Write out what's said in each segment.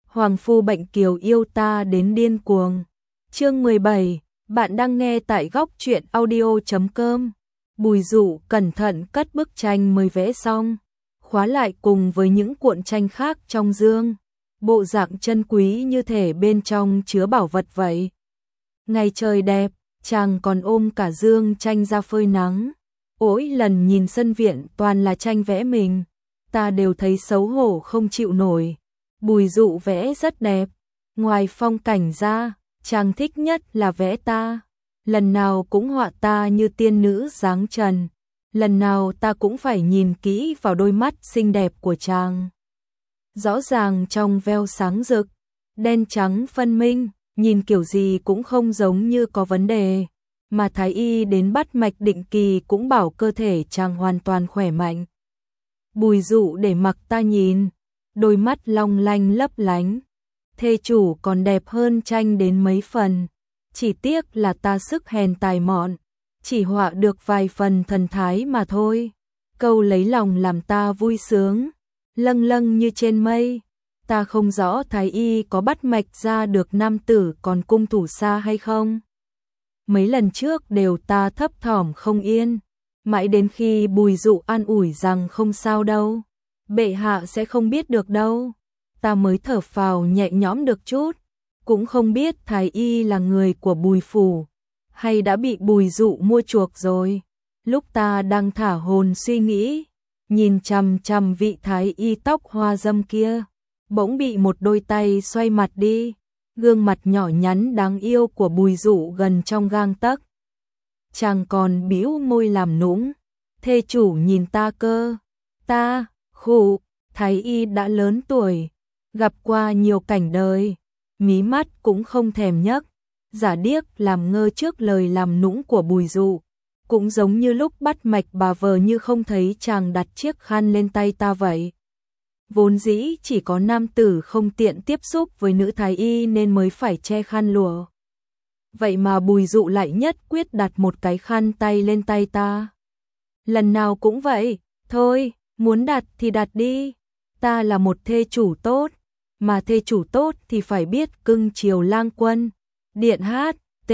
Hoàng phu bệnh kiều yêu ta đến điên cuồng. Chương 17, bạn đang nghe tại góc truyện audio.com. Bùi Dụ cẩn thận cất bức tranh mới vẽ xong, khóa lại cùng với những cuộn tranh khác trong dương, bộ dạng chân quý như thể bên trong chứa bảo vật vậy. Ngày trời đẹp, chàng còn ôm cả dương tranh ra phơi nắng. Mỗi lần nhìn sân viện toàn là tranh vẽ mình, ta đều thấy xấu hổ không chịu nổi. Bùi Dụ vẽ rất đẹp, ngoài phong cảnh ra, chàng thích nhất là vẽ ta. Lần nào cũng họa ta như tiên nữ dáng trần, lần nào ta cũng phải nhìn kỹ vào đôi mắt xinh đẹp của chàng. Rõ ràng trong veo sáng rực, đen trắng phân minh, nhìn kiểu gì cũng không giống như có vấn đề, mà thái y đến bắt mạch định kỳ cũng bảo cơ thể chàng hoàn toàn khỏe mạnh. Bùi Dụ để mặc ta nhìn, đôi mắt long lanh lấp lánh, thê chủ còn đẹp hơn tranh đến mấy phần. Chỉ tiếc là ta sức hèn tài mọn, chỉ họa được vài phần thần thái mà thôi. Câu lấy lòng làm ta vui sướng, lâng lâng như trên mây. Ta không rõ thái y có bắt mạch ra được nam tử còn cung thủ xa hay không. Mấy lần trước đều ta thấp thỏm không yên, mãi đến khi Bùi Dụ an ủi rằng không sao đâu, bệ hạ sẽ không biết được đâu, ta mới thở phào nhẹ nhõm được chút. Cũng không biết thái y là người của Bùi phủ, hay đã bị Bùi Dụ mua chuộc rồi. Lúc ta đang thả hồn suy nghĩ, nhìn chằm chằm vị thái y tóc hoa dâm kia, bỗng bị một đôi tay xoay mặt đi, gương mặt nhỏ nhắn đáng yêu của Bùi Dụ gần trong gang tấc. Chàng còn bĩu môi làm nũng, thê chủ nhìn ta cơ. Ta, khụ, thái y đã lớn tuổi, gặp qua nhiều cảnh đời, mí mắt cũng không thèm nhấc, giả điếc làm ngơ trước lời làm nũng của Bùi Dụ. Cũng giống như lúc bắt mạch bà vờ như không thấy chàng đặt chiếc khăn lên tay ta vậy. Vốn dĩ chỉ có nam tử không tiện tiếp xúc với nữ thái y nên mới phải che khăn lụa. Vậy mà Bùi Dụ lại nhất quyết đặt một cái khăn tay lên tay ta. Lần nào cũng vậy, thôi, muốn đặt thì đặt đi. Ta là một thê chủ tốt, mà thê chủ tốt thì phải biết cưng chiều lang quân. Điện hát,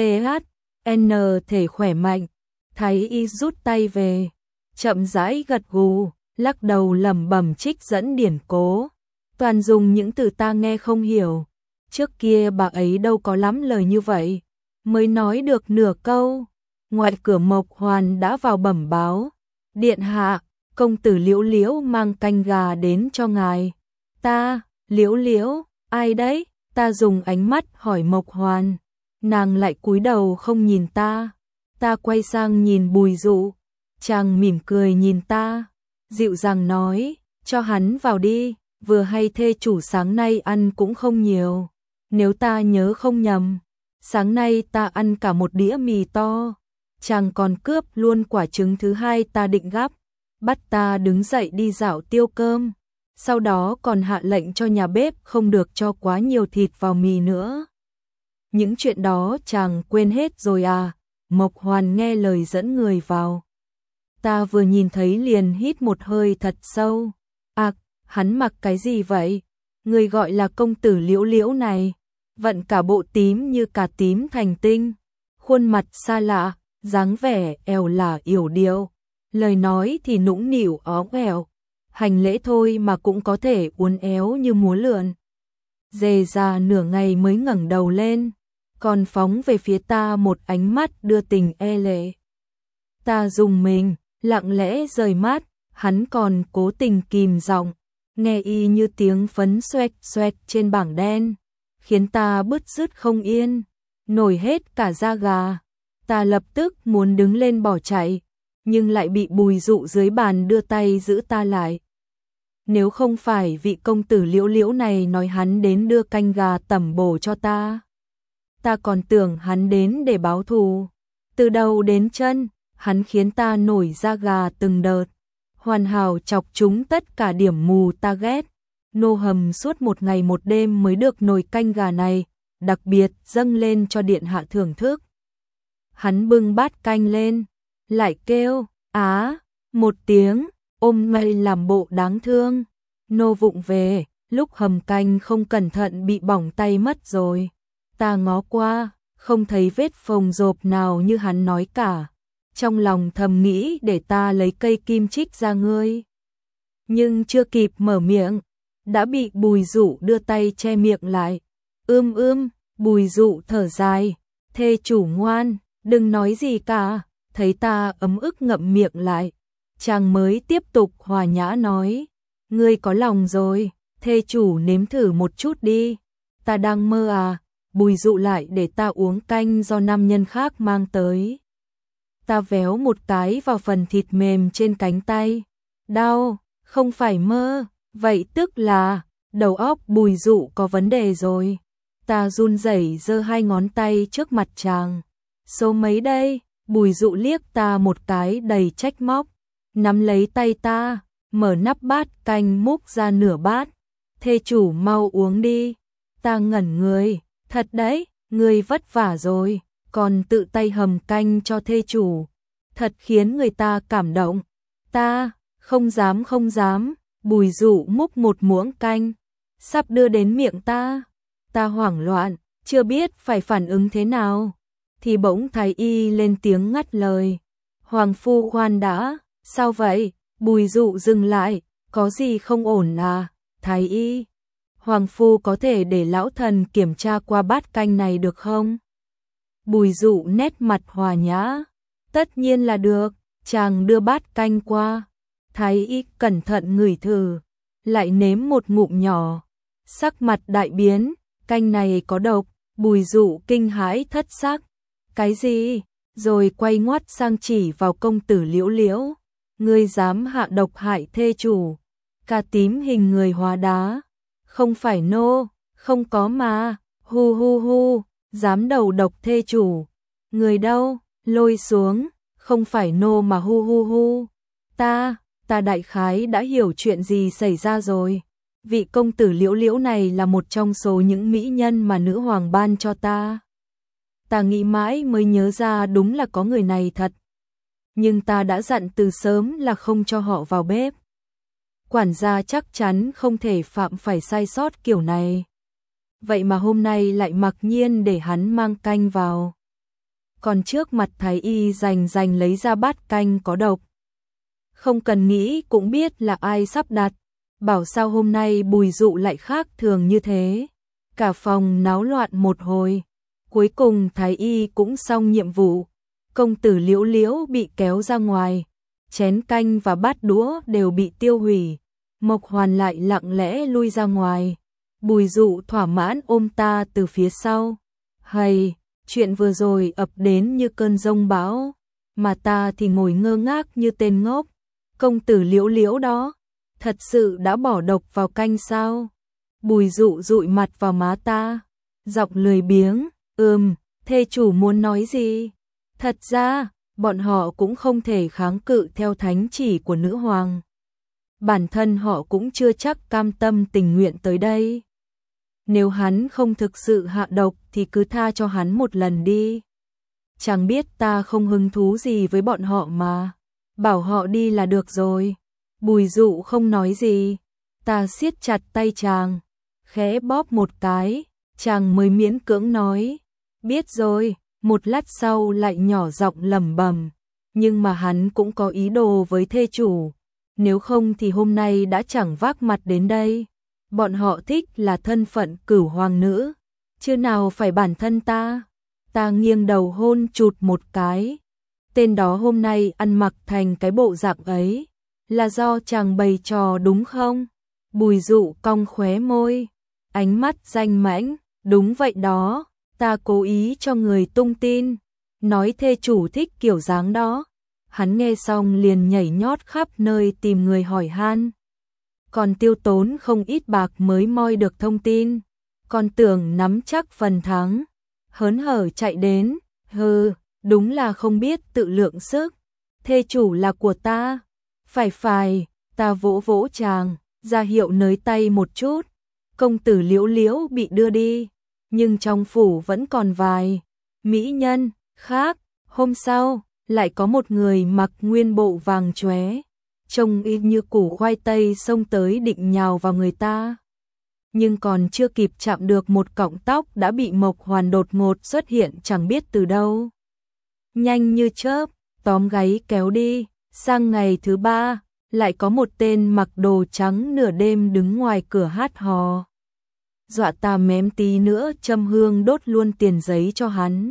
TH, N thể khỏe mạnh. Thái y rút tay về, chậm rãi gật gù, lắc đầu lẩm bẩm trích dẫn điển cố, toàn dùng những từ ta nghe không hiểu. Trước kia bà ấy đâu có lắm lời như vậy, mới nói được nửa câu. Ngoài cửa Mộc Hoàn đã vào bẩm báo, điện hạ, công tử Liễu Liễu mang canh gà đến cho ngài. Ta, Liễu Liễu, ai đấy? Ta dùng ánh mắt hỏi Mộc Hoàn, nàng lại cúi đầu không nhìn ta. Ta quay sang nhìn Bùi Dụ, chàng mỉm cười nhìn ta, dịu dàng nói, cho hắn vào đi, vừa hay thê chủ sáng nay ăn cũng không nhiều. Nếu ta nhớ không nhầm, sáng nay ta ăn cả một đĩa mì to, chàng còn cướp luôn quả trứng thứ hai ta định gắp, bắt ta đứng dậy đi dạo tiêu cơm, sau đó còn hạ lệnh cho nhà bếp không được cho quá nhiều thịt vào mì nữa. Những chuyện đó chàng quên hết rồi à? Mộc Hoàn nghe lời dẫn người vào. Ta vừa nhìn thấy liền hít một hơi thật sâu. Hắn mặc cái gì vậy? Người gọi là công tử Liễu Liễu này, vận cả bộ tím như cà tím thành tinh, khuôn mặt xa lạ, dáng vẻ ẻo lả yểu điệu, lời nói thì nũng nịu ó ẻo, hành lễ thôi mà cũng có thể uốn éo như múa lượn. Dề ra nửa ngày mới ngẩng đầu lên, còn phóng về phía ta một ánh mắt đưa tình e lệ. Ta rùng mình, lặng lẽ rời mắt, hắn còn cố tình kìm giọng, nghe y như tiếng phấn xoẹt xoẹt trên bảng đen, khiến ta bứt rứt không yên, nổi hết cả da gà. Ta lập tức muốn đứng lên bỏ chạy, nhưng lại bị Bùi Dụ dưới bàn đưa tay giữ ta lại. Nếu không phải vị công tử Liễu Liễu này nói hắn đến đưa canh gà tẩm bổ cho ta, ta còn tưởng hắn đến để báo thù. Từ đầu đến chân, hắn khiến ta nổi da gà từng đợt, hoàn hảo chọc chúng tất cả điểm mù ta ghét. Nô hầm suốt một ngày một đêm mới được nồi canh gà này, đặc biệt dâng lên cho điện hạ thưởng thức. Hắn bưng bát canh lên, lại kêu, á, một tiếng, ôm mây làm bộ đáng thương. Nô vụng về, lúc hầm canh không cẩn thận bị bỏng tay mất rồi. Ta ngó qua, không thấy vết phồng rộp nào như hắn nói cả. Trong lòng thầm nghĩ để ta lấy cây kim chích ra ngươi. Nhưng chưa kịp mở miệng, đã bị Bùi Dụ đưa tay che miệng lại. Bùi Dụ thở dài, thê chủ ngoan, đừng nói gì cả. Thấy ta ấm ức ngậm miệng lại, chàng mới tiếp tục hòa nhã nói, ngươi có lòng rồi, thê chủ nếm thử một chút đi. Ta đang mơ à? Bùi Dụ lại để ta uống canh do nam nhân khác mang tới. Ta véo một cái vào phần thịt mềm trên cánh tay. Đau, không phải mơ, vậy tức là đầu óc Bùi Dụ có vấn đề rồi. Ta run rẩy giơ hai ngón tay trước mặt chàng. Số mấy đây? Bùi Dụ liếc ta một cái đầy trách móc, nắm lấy tay ta, mở nắp bát canh múc ra nửa bát. Thê chủ mau uống đi. Ta ngẩn người, thật đấy, ngươi vất vả rồi, còn tự tay hầm canh cho thê chủ. Thật khiến người ta cảm động. Ta, không dám. Bùi Dụ múc một muỗng canh, sắp đưa đến miệng ta. Ta hoảng loạn, chưa biết phải phản ứng thế nào. Thì bỗng Thái Y lên tiếng ngắt lời. Hoàng phu khoan đã, sao vậy? Bùi Dụ dừng lại, có gì không ổn à? Thái Y, Hoàng phu có thể để lão thần kiểm tra qua bát canh này được không? Bùi Dụ nét mặt hòa nhã. Tất nhiên là được, chàng đưa bát canh qua. Thái Y cẩn thận ngửi thử, lại nếm một ngụm nhỏ. Sắc mặt đại biến, canh này có độc. Bùi Dụ kinh hãi thất sắc. Cái gì? Rồi quay ngoắt sang chỉ vào công tử Liễu Liễu. Ngươi dám hạ độc hại thê chủ. Cà tím hình người hóa đá. Không phải nô, không có mà. Hu, dám đầu độc thê chủ. Người đâu? Lôi xuống. Không phải nô mà hu. Ta đại khái đã hiểu chuyện gì xảy ra rồi. Vị công tử Liễu Liễu này là một trong số những mỹ nhân mà nữ hoàng ban cho ta. Ta nghĩ mãi mới nhớ ra đúng là có người này thật. Nhưng ta đã dặn từ sớm là không cho họ vào bếp. Quản gia chắc chắn không thể phạm phải sai sót kiểu này. Vậy mà hôm nay lại mặc nhiên để hắn mang canh vào. Còn trước mặt Thái Y rành lấy ra bát canh có độc. Không cần nghĩ cũng biết là ai sắp đặt. Bảo sao hôm nay Bùi Dụ lại khác thường như thế. Cả phòng náo loạn một hồi. Cuối cùng Thái Y cũng xong nhiệm vụ. Công tử Liễu Liễu bị kéo ra ngoài. Chén canh và bát đũa đều bị tiêu hủy. Mộc Hoàn lại lặng lẽ lui ra ngoài. Bùi Dụ thỏa mãn ôm ta từ phía sau. Hầy, chuyện vừa rồi ập đến như cơn giông bão. Mà ta thì ngồi ngơ ngác như tên ngốc. Công tử Liễu Liễu đó, thật sự đã bỏ độc vào canh sao? Bùi Dụ dụi mặt vào má ta. Giọng lười biếng. Thê chủ muốn nói gì? Thật ra, bọn họ cũng không thể kháng cự theo thánh chỉ của nữ hoàng. Bản thân họ cũng chưa chắc cam tâm tình nguyện tới đây. Nếu hắn không thực sự hạ độc thì cứ tha cho hắn một lần đi. Chẳng biết ta không hứng thú gì với bọn họ mà. Bảo họ đi là được rồi. Bùi Dụ không nói gì. Ta siết chặt tay chàng, khẽ bóp một cái. Chàng mới miễn cưỡng nói. Biết rồi. Một lát sau lại nhỏ giọng lẩm bẩm. Nhưng mà hắn cũng có ý đồ với thê chủ. Nếu không thì hôm nay đã chẳng vác mặt đến đây. Bọn họ thích là thân phận cửu hoàng nữ, chứ nào phải bản thân ta. Ta nghiêng đầu hôn chụt một cái. Tên đó hôm nay ăn mặc thành cái bộ dạng ấy, là do chàng bày trò đúng không? Bùi Dụ cong khóe môi, ánh mắt danh mãnh. Đúng vậy đó, ta cố ý cho người tung tin, nói thê chủ thích kiểu dáng đó. Hắn nghe xong liền nhảy nhót khắp nơi tìm người hỏi han. Còn tiêu tốn không ít bạc mới moi được thông tin. Còn tưởng nắm chắc phần thắng. Hớn hở chạy đến. Đúng là không biết tự lượng sức. Thê chủ là của ta. Phải, ta vỗ vỗ chàng, ra hiệu nới tay một chút. Công tử Liễu Liễu bị đưa đi. Nhưng trong phủ vẫn còn vài mỹ nhân khác. Hôm sau, lại có một người mặc nguyên bộ vàng chóe, trông y như củ khoai tây xông tới định nhào vào người ta. nhưng còn chưa kịp chạm được một cọng tóc đã bị Mộc Hoàn đột ngột xuất hiện chẳng biết từ đâu. Nhanh như chớp, tóm gáy kéo đi, sang ngày thứ 3, lại có một tên mặc đồ trắng nửa đêm đứng ngoài cửa hát hò. Dọa ta mém tí nữa châm hương đốt luôn tiền giấy cho hắn.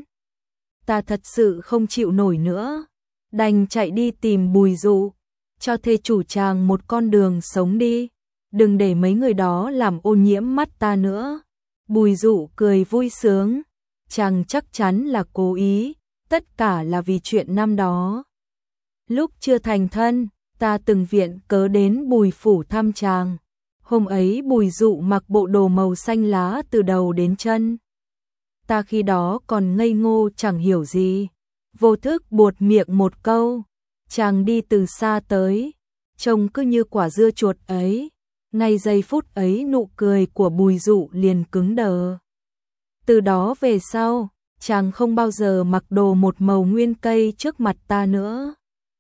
Ta thật sự không chịu nổi nữa, đành chạy đi tìm Bùi Dụ, cho thê chủ chàng một con đường sống đi, đừng để mấy người đó làm ô nhiễm mắt ta nữa. Bùi Dụ cười vui sướng, chàng chắc chắn là cố ý, tất cả là vì chuyện năm đó. Lúc chưa thành thân, ta từng viện cớ đến Bùi phủ thăm chàng. Hôm ấy Bùi Dụ mặc bộ đồ màu xanh lá từ đầu đến chân. Ta khi đó còn ngây ngô chẳng hiểu gì, vô thức buột miệng một câu, chàng đi từ xa tới, trông cứ như quả dưa chuột ấy. Ngay giây phút ấy nụ cười của Bùi Dụ liền cứng đờ. Từ đó về sau, chàng không bao giờ mặc đồ một màu nguyên cây trước mặt ta nữa.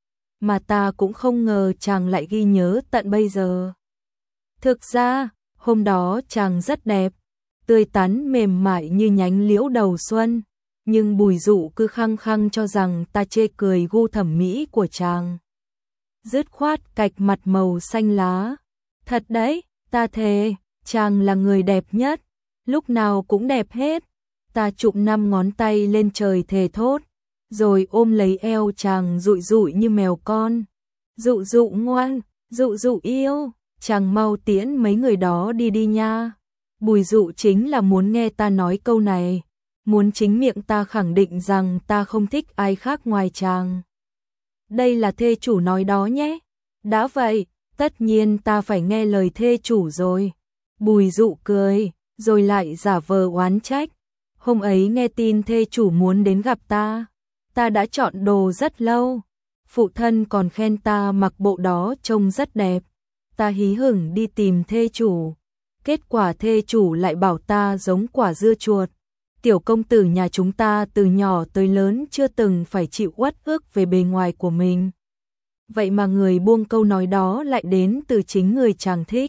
Mà ta cũng không ngờ chàng lại ghi nhớ tận bây giờ. Thực ra, hôm đó chàng rất đẹp, tươi tắn mềm mại như nhánh liễu đầu xuân, nhưng Bùi Dụ cứ khăng khăng cho rằng ta chê cười gu thẩm mỹ của chàng. Dứt khoát cạch mặt màu xanh lá. Thật đấy, ta thề, chàng là người đẹp nhất, lúc nào cũng đẹp hết. Ta chụm 5 ngón tay lên trời thề thốt, rồi ôm lấy eo chàng dụi dụi như mèo con. Dụ Dụ ngoan, Dụ Dụ yêu, chàng mau tiễn mấy người đó đi đi nha. Bùi Dụ chính là muốn nghe ta nói câu này, muốn chính miệng ta khẳng định rằng ta không thích ai khác ngoài chàng. Đây là thê chủ nói đó nhé. Đã vậy, tất nhiên ta phải nghe lời thê chủ rồi. Bùi Dụ cười, rồi lại giả vờ oán trách. Hôm ấy nghe tin thê chủ muốn đến gặp ta đã chọn đồ rất lâu. Phụ thân còn khen ta mặc bộ đó trông rất đẹp. Ta hí hửng đi tìm thê chủ. Kết quả thê chủ lại bảo ta giống quả dưa chuột. Tiểu công tử nhà chúng ta từ nhỏ tới lớn chưa từng phải chịu uất ức về bề ngoài của mình. Vậy mà người buông câu nói đó lại đến từ chính người chàng thích.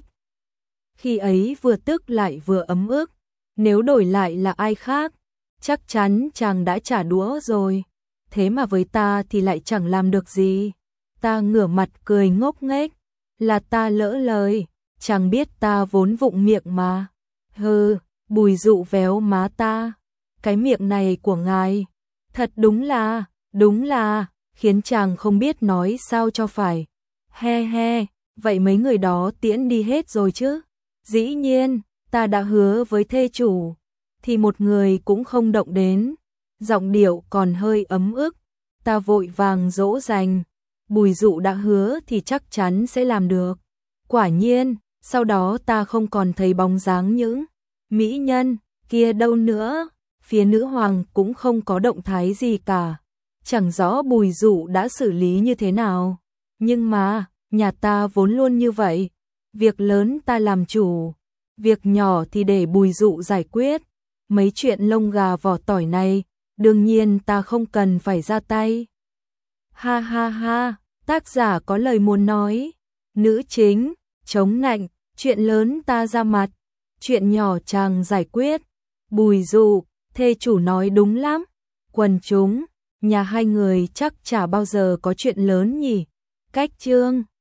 Khi ấy vừa tức lại vừa ấm ức. Nếu đổi lại là ai khác, chắc chắn chàng đã trả đũa rồi. Thế mà với ta thì lại chẳng làm được gì. Ta ngửa mặt cười ngốc nghếch. Là ta lỡ lời, chàng biết ta vốn vụng miệng mà. Hừ, Bùi Dụ véo má ta. Cái miệng này của ngài, thật đúng là, khiến chàng không biết nói sao cho phải. He he, vậy mấy người đó tiễn đi hết rồi chứ? Dĩ nhiên, ta đã hứa với thê chủ, thì một người cũng không động đến. Giọng điệu còn hơi ấm ức, ta vội vàng dỗ dành. Bùi Dụ đã hứa thì chắc chắn sẽ làm được. Quả nhiên, sau đó ta không còn thấy bóng dáng những mỹ nhân kia đâu nữa. Phía nữ hoàng cũng không có động thái gì cả. Chẳng rõ Bùi Dụ đã xử lý như thế nào. Nhưng mà, nhà ta vốn luôn như vậy. Việc lớn ta làm chủ, việc nhỏ thì để Bùi Dụ giải quyết. Mấy chuyện lông gà vỏ tỏi này, đương nhiên ta không cần phải ra tay. Ha ha ha, tác giả có lời muốn nói. Nữ chính, chống nạnh, chuyện lớn ta ra mặt, chuyện nhỏ chàng giải quyết. Bùi Dụ, thê chủ nói đúng lắm. Quần chúng, nhà hai người chắc chả bao giờ có chuyện lớn nhỉ. Cách chương